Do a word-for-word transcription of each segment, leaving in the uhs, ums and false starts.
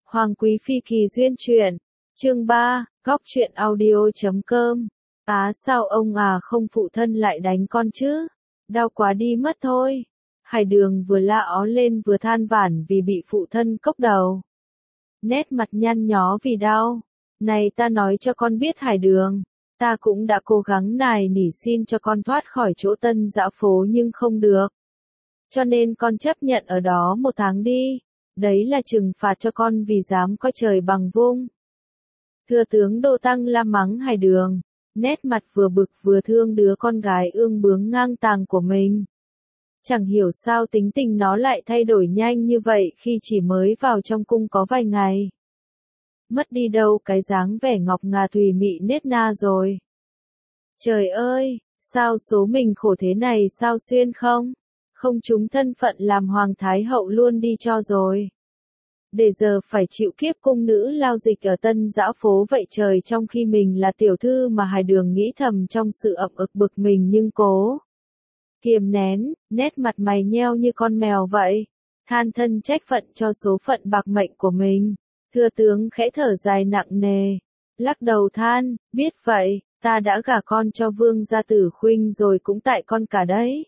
Hoàng Quý Phi kỳ duyên truyện, chương ba, góc truyện audio chấm com. Á sao ông à không phụ thân lại đánh con chứ? Đau quá đi mất thôi. Hải Đường vừa la ó lên vừa than vãn vì bị phụ thân cốc đầu. Nét mặt nhăn nhó vì đau. Này ta nói cho con biết Hải Đường, ta cũng đã cố gắng nài nỉ xin cho con thoát khỏi chỗ Tân Dã Phố nhưng không được. Cho nên con chấp nhận ở đó một tháng đi. Đấy là trừng phạt cho con vì dám coi trời bằng vung. Thừa tướng Đô Tăng la mắng Hải Đường, nét mặt vừa bực vừa thương đứa con gái ương bướng ngang tàng của mình. Chẳng hiểu sao tính tình nó lại thay đổi nhanh như vậy khi chỉ mới vào trong cung có vài ngày. Mất đi đâu cái dáng vẻ ngọc ngà thùy mị nết na rồi. Trời ơi, sao số mình khổ thế này sao xuyên không? Không trúng thân phận làm hoàng thái hậu luôn đi cho rồi. Để giờ phải chịu kiếp cung nữ lao dịch ở Tân Dã Phố vậy trời, trong khi mình là tiểu thư mà Hải Đường nghĩ thầm trong sự ậm ực bực mình nhưng cố kiềm nén, nét mặt mày nheo như con mèo vậy, than thân trách phận cho số phận bạc mệnh của mình. Thừa tướng khẽ thở dài nặng nề, lắc đầu than, biết vậy, ta đã gả con cho Vương gia Tử Khuynh rồi cũng tại con cả đấy.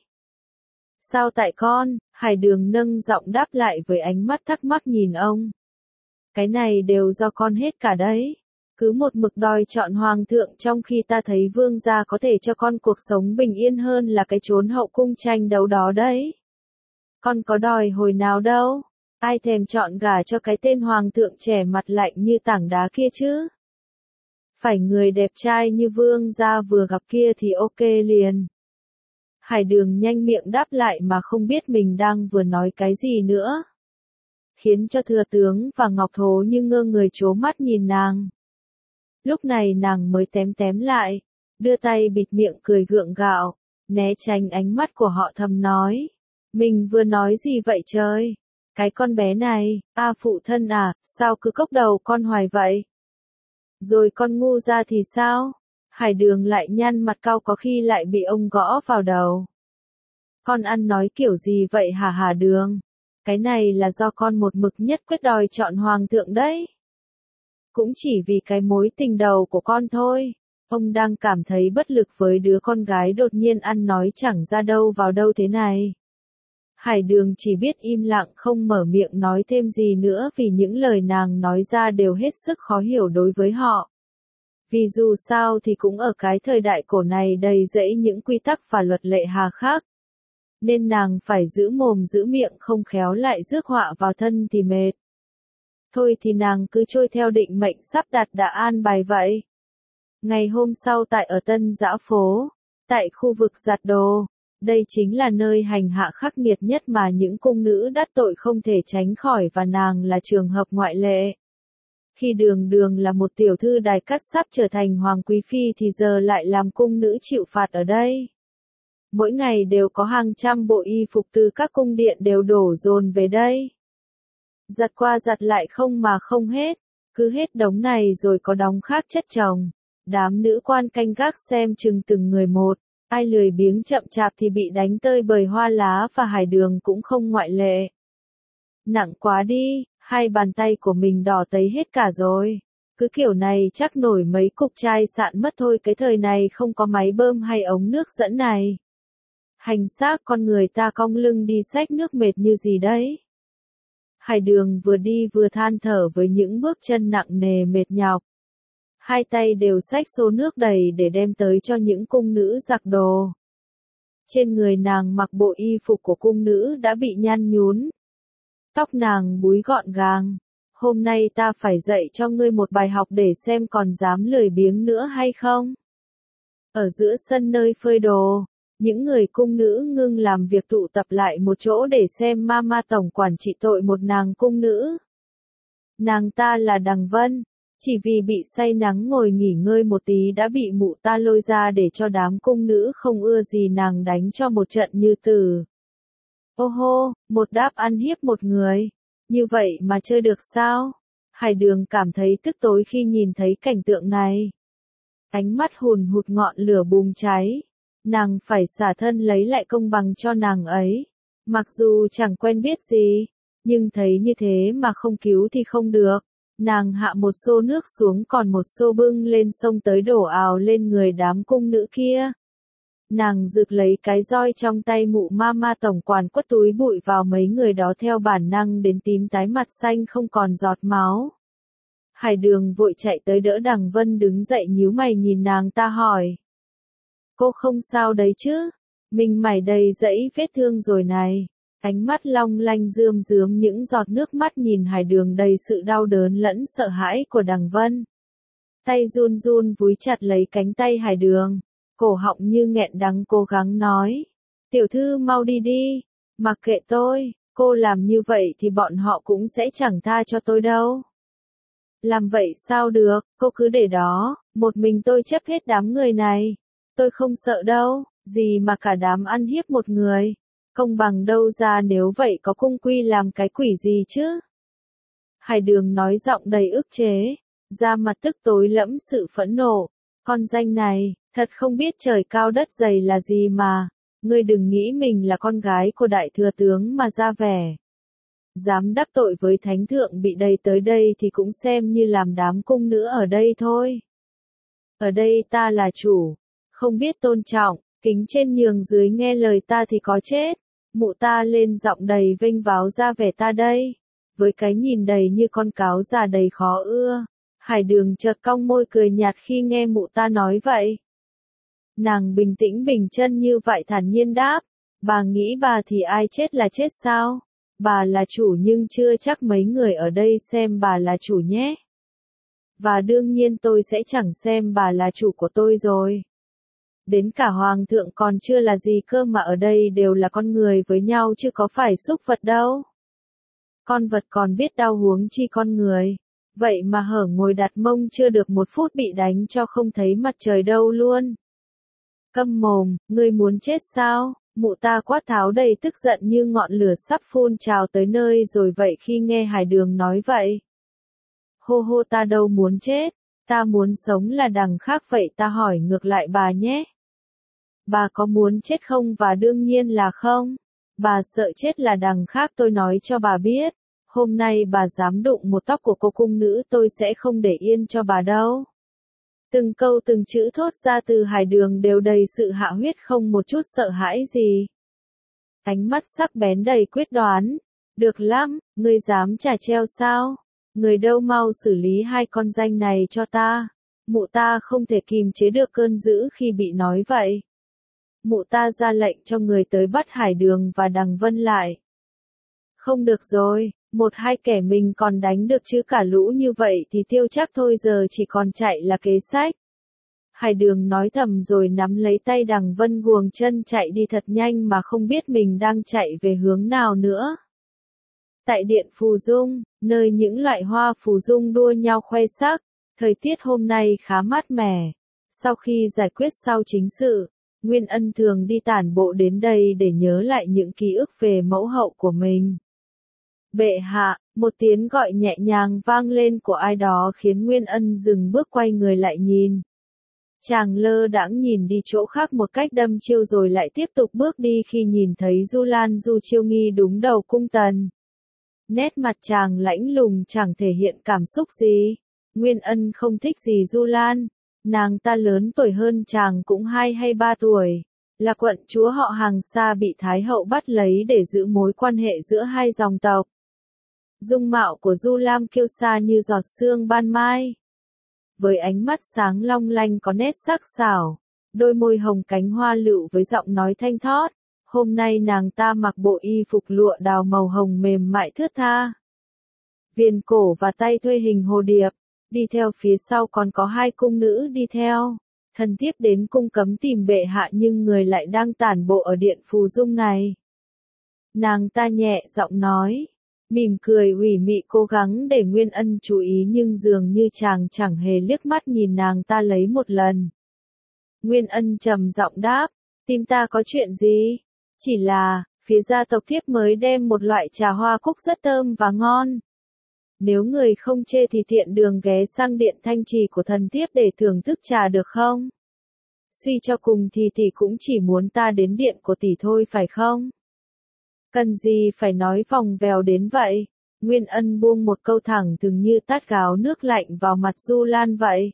Sao tại con? Hải Đường nâng giọng đáp lại với ánh mắt thắc mắc nhìn ông. Cái này đều do con hết cả đấy. Cứ một mực đòi chọn hoàng thượng trong khi ta thấy vương gia có thể cho con cuộc sống bình yên hơn là cái chốn hậu cung tranh đấu đó đấy. Con có đòi hồi nào đâu. Ai thèm chọn gả cho cái tên hoàng thượng trẻ mặt lạnh như tảng đá kia chứ. Phải người đẹp trai như vương gia vừa gặp kia thì ok liền. Hải Đường nhanh miệng đáp lại mà không biết mình đang vừa nói cái gì nữa. Khiến cho thừa tướng và Ngọc Thố như ngơ người trố mắt nhìn nàng. Lúc này nàng mới tém tém lại, đưa tay bịt miệng cười gượng gạo, né tránh ánh mắt của họ thầm nói. Mình vừa nói gì vậy trời? Cái con bé này, a phụ thân à, sao cứ cốc đầu con hoài vậy? Rồi con ngu ra thì sao? Hải Đường lại nhăn mặt cau có khi lại bị ông gõ vào đầu. Con ăn nói kiểu gì vậy hả Hà Đường? Cái này là do con một mực nhất quyết đòi chọn hoàng thượng đấy. Cũng chỉ vì cái mối tình đầu của con thôi. Ông đang cảm thấy bất lực với đứa con gái đột nhiên ăn nói chẳng ra đâu vào đâu thế này. Hải Đường chỉ biết im lặng không mở miệng nói thêm gì nữa vì những lời nàng nói ra đều hết sức khó hiểu đối với họ. Vì dù sao thì cũng ở cái thời đại cổ này đầy rẫy những quy tắc và luật lệ hà khắc. Nên nàng phải giữ mồm giữ miệng không khéo lại rước họa vào thân thì mệt. Thôi thì nàng cứ trôi theo định mệnh sắp đặt đã an bài vậy. Ngày hôm sau tại ở Tân Dã Phố, tại khu vực giặt đồ, đây chính là nơi hành hạ khắc nghiệt nhất mà những cung nữ đắc tội không thể tránh khỏi và nàng là trường hợp ngoại lệ. Khi Đường Đường là một tiểu thư đài cát sắp trở thành Hoàng Quý Phi thì giờ lại làm cung nữ chịu phạt ở đây. Mỗi ngày đều có hàng trăm bộ y phục từ các cung điện đều đổ dồn về đây. Giặt qua giặt lại không mà không hết, cứ hết đống này rồi có đống khác chất chồng. Đám nữ quan canh gác xem chừng từng người một, ai lười biếng chậm chạp thì bị đánh tơi bời hoa lá và Hải Đường cũng không ngoại lệ. Nặng quá đi, hai bàn tay của mình đỏ tấy hết cả rồi. Cứ kiểu này chắc nổi mấy cục chai sạn mất thôi, cái thời này không có máy bơm hay ống nước dẫn này. Hành xác con người ta cong lưng đi xách nước mệt như gì đấy. Hải Đường vừa đi vừa than thở với những bước chân nặng nề mệt nhọc. Hai tay đều xách xô nước đầy để đem tới cho những cung nữ giặt đồ. Trên người nàng mặc bộ y phục của cung nữ đã bị nhăn nhún. Tóc nàng búi gọn gàng. Hôm nay ta phải dạy cho ngươi một bài học để xem còn dám lười biếng nữa hay không. Ở giữa sân nơi phơi đồ, những người cung nữ ngưng làm việc tụ tập lại một chỗ để xem Mama tổng quản trị tội một nàng cung nữ. Nàng ta là Đằng Vân, chỉ vì bị say nắng ngồi nghỉ ngơi một tí đã bị mụ ta lôi ra để cho đám cung nữ không ưa gì nàng đánh cho một trận như tử. Ô hô, một đáp ăn hiếp một người, như vậy mà chơi được sao? Hải Đường cảm thấy tức tối khi nhìn thấy cảnh tượng này. Ánh mắt hùn hụt ngọn lửa bùng cháy. Nàng phải xả thân lấy lại công bằng cho nàng ấy. Mặc dù chẳng quen biết gì, nhưng thấy như thế mà không cứu thì không được. Nàng hạ một xô nước xuống còn một xô bưng lên sông tới đổ ào lên người đám cung nữ kia. Nàng rực lấy cái roi trong tay mụ ma ma tổng quản quất túi bụi vào mấy người đó theo bản năng đến tím tái mặt xanh không còn giọt máu. Hải Đường vội chạy tới đỡ Đằng Vân đứng dậy nhíu mày nhìn nàng ta hỏi. Cô không sao đấy chứ? Mình mày đầy dẫy vết thương rồi này. Ánh mắt long lanh rươm rướm những giọt nước mắt nhìn Hải Đường đầy sự đau đớn lẫn sợ hãi của Đằng Vân. Tay run run vúi chặt lấy cánh tay Hải Đường. Cổ họng như nghẹn đắng cố gắng nói. Tiểu thư mau đi đi. Mặc kệ tôi, cô làm như vậy thì bọn họ cũng sẽ chẳng tha cho tôi đâu. Làm vậy sao được, cô cứ để đó, một mình tôi chấp hết đám người này. Tôi không sợ đâu, gì mà cả đám ăn hiếp một người. Công bằng đâu ra nếu vậy có cung quy làm cái quỷ gì chứ? Hải Đường nói giọng đầy ức chế, da mặt tức tối lẫm sự phẫn nộ. Con danh này, thật không biết trời cao đất dày là gì mà. Ngươi đừng nghĩ mình là con gái của đại thừa tướng mà ra vẻ. Dám đắc tội với thánh thượng bị đầy tới đây thì cũng xem như làm đám cung nữ ở đây thôi. Ở đây ta là chủ, không biết tôn trọng, kính trên nhường dưới nghe lời ta thì có chết. Mụ ta lên giọng đầy vênh váo ra vẻ ta đây, với cái nhìn đầy như con cáo già đầy khó ưa. Hải Đường chợt cong môi cười nhạt khi nghe mụ ta nói vậy. Nàng bình tĩnh bình chân như vậy thản nhiên đáp, bà nghĩ bà thì ai chết là chết sao? Bà là chủ nhưng chưa chắc mấy người ở đây xem bà là chủ nhé. Và đương nhiên tôi sẽ chẳng xem bà là chủ của tôi rồi. Đến cả hoàng thượng còn chưa là gì cơ mà ở đây đều là con người với nhau chứ có phải súc vật đâu. Con vật còn biết đau huống chi con người. Vậy mà hở ngồi đặt mông chưa được một phút bị đánh cho không thấy mặt trời đâu luôn. Câm mồm, ngươi muốn chết sao? Mụ ta quát tháo đầy tức giận như ngọn lửa sắp phun trào tới nơi rồi vậy khi nghe Hải Đường nói vậy. Hô hô ta đâu muốn chết, ta muốn sống là đằng khác vậy ta hỏi ngược lại bà nhé. Bà có muốn chết không và đương nhiên là không. Bà sợ chết là đằng khác tôi nói cho bà biết. Hôm nay bà dám đụng một tóc của cô cung nữ tôi sẽ không để yên cho bà đâu. Từng câu từng chữ thốt ra từ Hải Đường đều đầy sự hạ huyết không một chút sợ hãi gì. Ánh mắt sắc bén đầy quyết đoán. Được lắm, ngươi dám trả treo sao? Người đâu mau xử lý hai con danh này cho ta. Mụ ta không thể kìm chế được cơn dữ khi bị nói vậy. Mụ ta ra lệnh cho người tới bắt Hải Đường và Đằng Vân lại. Không được rồi, một hai kẻ mình còn đánh được chứ cả lũ như vậy thì tiêu chắc thôi giờ chỉ còn chạy là kế sách. Hải Đường nói thầm rồi nắm lấy tay Đằng Vân guồng chân chạy đi thật nhanh mà không biết mình đang chạy về hướng nào nữa. Tại điện Phù Dung, nơi những loại hoa phù dung đua nhau khoe sắc, thời tiết hôm nay khá mát mẻ. Sau khi giải quyết sau chính sự, Nguyên Ân thường đi tản bộ đến đây để nhớ lại những ký ức về mẫu hậu của mình. Bệ hạ, một tiếng gọi nhẹ nhàng vang lên của ai đó khiến Nguyên Ân dừng bước quay người lại nhìn. Chàng lơ đãng nhìn đi chỗ khác một cách đâm chiêu rồi lại tiếp tục bước đi khi nhìn thấy Du Lan Du Chiêu Nghi đúng đầu cung tần. Nét mặt chàng lãnh lùng chẳng thể hiện cảm xúc gì. Nguyên Ân không thích gì Du Lan. Nàng ta lớn tuổi hơn chàng cũng hai hay ba tuổi. Là quận chúa họ hàng xa bị Thái hậu bắt lấy để giữ mối quan hệ giữa hai dòng tộc. Dung mạo của Du Lam kiêu sa như giọt sương ban mai. Với ánh mắt sáng long lanh có nét sắc sảo, đôi môi hồng cánh hoa lựu với giọng nói thanh thót. Hôm nay nàng ta mặc bộ y phục lụa đào màu hồng mềm mại thướt tha. Viền cổ và tay thuê hình hồ điệp, đi theo phía sau còn có hai cung nữ đi theo. Thần thiếp đến cung cấm tìm bệ hạ nhưng người lại đang tản bộ ở điện Phù Dung này. Nàng ta nhẹ giọng nói, mỉm cười ủy mị cố gắng để Nguyên Ân chú ý nhưng dường như chàng chẳng hề liếc mắt nhìn nàng ta lấy một lần. Nguyên Ân trầm giọng đáp, tìm ta có chuyện gì? Chỉ là, phía gia tộc thiếp mới đem một loại trà hoa cúc rất thơm và ngon. Nếu người không chê thì tiện đường ghé sang điện Thanh Trì của thần thiếp để thưởng thức trà được không? Suy cho cùng thì tỷ cũng chỉ muốn ta đến điện của tỷ thôi phải không? Cần gì phải nói vòng vèo đến vậy? Nguyên Ân buông một câu thẳng thừng như tát gáo nước lạnh vào mặt Du Lan vậy.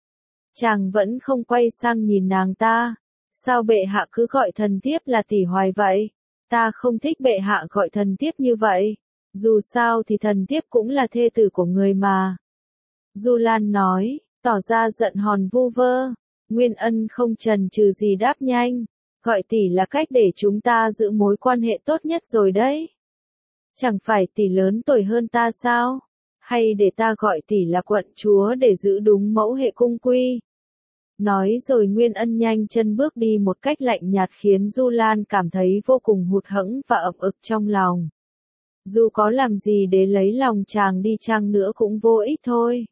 Chàng vẫn không quay sang nhìn nàng ta. Sao bệ hạ cứ gọi thần thiếp là tỷ hoài vậy? Ta không thích bệ hạ gọi thần thiếp như vậy. Dù sao thì thần thiếp cũng là thê tử của người mà. Du Lan nói, tỏ ra giận hòn vu vơ. Nguyên Ân không chần chừ gì đáp nhanh. Gọi tỷ là cách để chúng ta giữ mối quan hệ tốt nhất rồi đấy. Chẳng phải tỷ lớn tuổi hơn ta sao? Hay để ta gọi tỷ là quận chúa để giữ đúng mẫu hệ cung quy? Nói rồi Nguyên Ân nhanh chân bước đi một cách lạnh nhạt khiến Du Lan cảm thấy vô cùng hụt hẫng và ậm ực trong lòng. Dù có làm gì để lấy lòng chàng đi chăng nữa cũng vô ích thôi.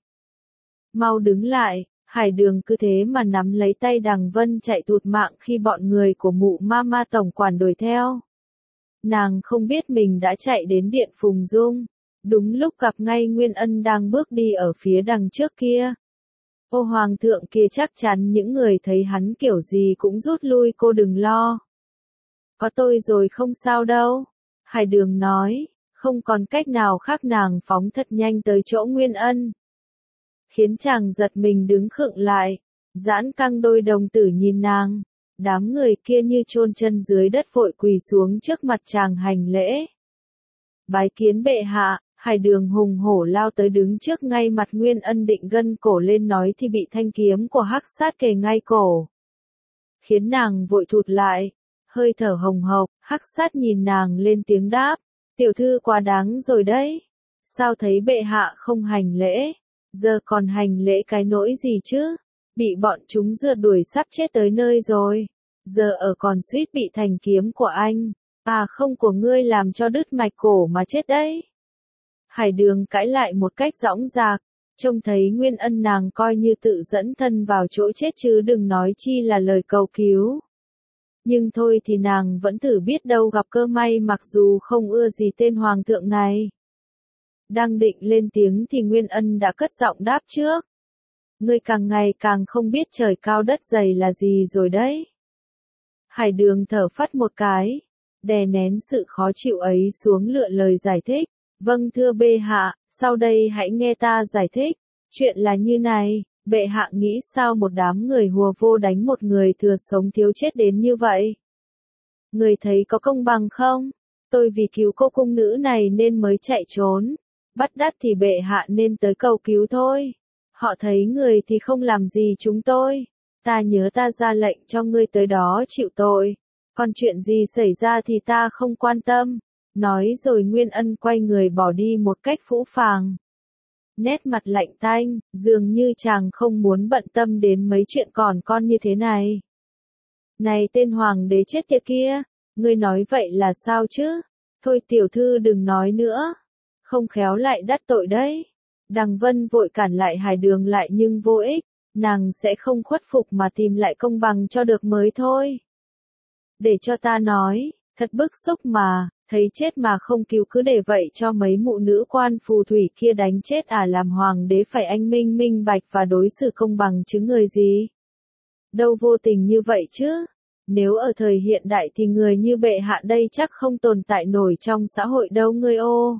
Mau đứng lại, Hải Đường cứ thế mà nắm lấy tay Đằng Vân chạy thụt mạng khi bọn người của mụ Mama tổng quản đuổi theo. Nàng không biết mình đã chạy đến điện Phùng Dung, đúng lúc gặp ngay Nguyên Ân đang bước đi ở phía đằng trước kia. Ô hoàng thượng kia chắc chắn những người thấy hắn kiểu gì cũng rút lui, cô đừng lo. Có tôi rồi không sao đâu. Hải Đường nói, không còn cách nào khác nàng phóng thật nhanh tới chỗ Nguyên Ân. Khiến chàng giật mình đứng khựng lại, giãn căng đôi đồng tử nhìn nàng. Đám người kia như chôn chân dưới đất vội quỳ xuống trước mặt chàng hành lễ. Bái kiến bệ hạ. Hải Đường hùng hổ lao tới đứng trước ngay mặt Nguyên Ân định gân cổ lên nói thì bị thanh kiếm của Hắc Sát kề ngay cổ. Khiến nàng vội thụt lại, hơi thở hồng hộc. Hắc Sát nhìn nàng lên tiếng đáp, tiểu thư quá đáng rồi đấy. Sao thấy bệ hạ không hành lễ, giờ còn hành lễ cái nỗi gì chứ? Bị bọn chúng rượt đuổi sắp chết tới nơi rồi, giờ ở còn suýt bị thanh kiếm của anh, à không của ngươi làm cho đứt mạch cổ mà chết đấy. Hải Đường cãi lại một cách dõng dạc, trông thấy Nguyên Ân nàng coi như tự dẫn thân vào chỗ chết chứ đừng nói chi là lời cầu cứu. Nhưng thôi thì nàng vẫn thử biết đâu gặp cơ may, mặc dù không ưa gì tên hoàng thượng này. Đang định lên tiếng thì Nguyên Ân đã cất giọng đáp trước. Ngươi càng ngày càng không biết trời cao đất dày là gì rồi đấy. Hải Đường thở phắt một cái, đè nén sự khó chịu ấy xuống lựa lời giải thích. Vâng thưa bệ hạ, sau đây hãy nghe ta giải thích. Chuyện là như này, bệ hạ nghĩ sao một đám người hùa vô đánh một người thừa sống thiếu chết đến như vậy? Người thấy có công bằng không? Tôi vì cứu cô cung nữ này nên mới chạy trốn. Bắt đắt thì bệ hạ nên tới cầu cứu thôi. Họ thấy người thì không làm gì chúng tôi. Ta nhớ ta ra lệnh cho ngươi tới đó chịu tội. Còn chuyện gì xảy ra thì ta không quan tâm. Nói rồi Nguyên Ân quay người bỏ đi một cách phũ phàng. Nét mặt lạnh tanh, dường như chàng không muốn bận tâm đến mấy chuyện còn con như thế này. Này tên hoàng đế chết tiệt kia, ngươi nói vậy là sao chứ? Thôi tiểu thư đừng nói nữa, không khéo lại đắc tội đấy. Đằng Vân vội cản lại Hải Đường lại nhưng vô ích, nàng sẽ không khuất phục mà tìm lại công bằng cho được mới thôi. Để cho ta nói, thật bức xúc mà. Thấy chết mà không cứu cứ để vậy cho mấy mụ nữ quan phù thủy kia đánh chết à, làm hoàng đế phải anh minh minh bạch và đối xử công bằng chứ người gì. Đâu vô tình như vậy chứ. Nếu ở thời hiện đại thì người như bệ hạ đây chắc không tồn tại nổi trong xã hội đâu ngươi ô.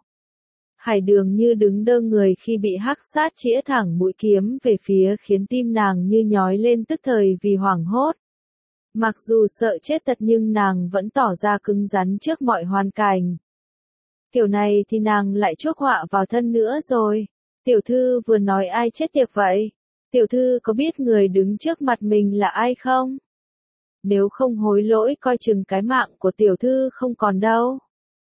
Hải Đường như đứng đơ người khi bị Hắc Sát chĩa thẳng mũi kiếm về phía khiến tim nàng như nhói lên tức thời vì hoảng hốt. Mặc dù sợ chết thật nhưng nàng vẫn tỏ ra cứng rắn trước mọi hoàn cảnh. Kiểu này thì nàng lại chuốc họa vào thân nữa rồi. Tiểu thư vừa nói ai chết tiệt vậy? Tiểu thư có biết người đứng trước mặt mình là ai không? Nếu không hối lỗi coi chừng cái mạng của tiểu thư không còn đâu.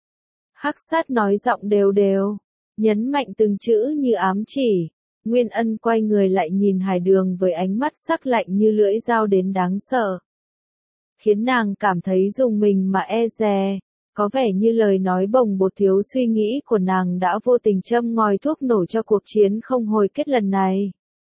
Hắc Sát nói giọng đều đều, nhấn mạnh từng chữ như ám chỉ. Nguyên Ân quay người lại nhìn Hải Đường với ánh mắt sắc lạnh như lưỡi dao đến đáng sợ. Khiến nàng cảm thấy dùng mình mà e dè, có vẻ như lời nói bồng bột thiếu suy nghĩ của nàng đã vô tình châm ngòi thuốc nổ cho cuộc chiến không hồi kết lần này.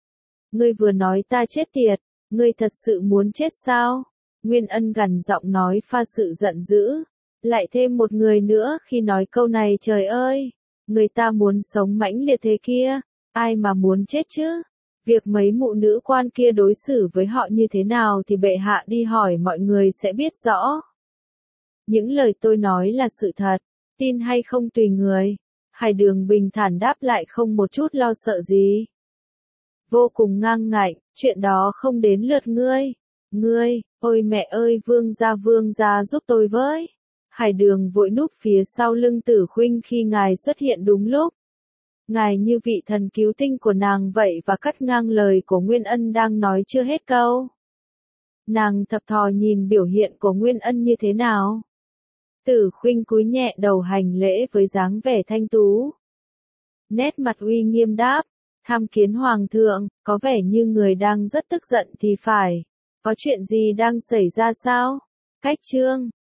Ngươi vừa nói ta chết tiệt, ngươi thật sự muốn chết sao? Nguyên Ân gằn giọng nói pha sự giận dữ, lại thêm một người nữa khi nói câu này trời ơi, người ta muốn sống mãnh liệt thế kia, ai mà muốn chết chứ? Việc mấy mụ nữ quan kia đối xử với họ như thế nào thì bệ hạ đi hỏi mọi người sẽ biết rõ. Những lời tôi nói là sự thật, tin hay không tùy người. Hải Đường bình thản đáp lại không một chút lo sợ gì. Vô cùng ngang ngạnh, chuyện đó không đến lượt ngươi. Ngươi, ôi mẹ ơi vương gia vương gia giúp tôi với. Hải Đường vội núp phía sau lưng Tử Khuynh khi ngài xuất hiện đúng lúc. Ngài như vị thần cứu tinh của nàng vậy và cắt ngang lời của Nguyên Ân đang nói chưa hết câu. Nàng thập thò nhìn biểu hiện của Nguyên Ân như thế nào. Tử Khuynh cúi nhẹ đầu hành lễ với dáng vẻ thanh tú. Nét mặt uy nghiêm đáp, tham kiến hoàng thượng, có vẻ như người đang rất tức giận thì phải. Có chuyện gì đang xảy ra sao? Cách chương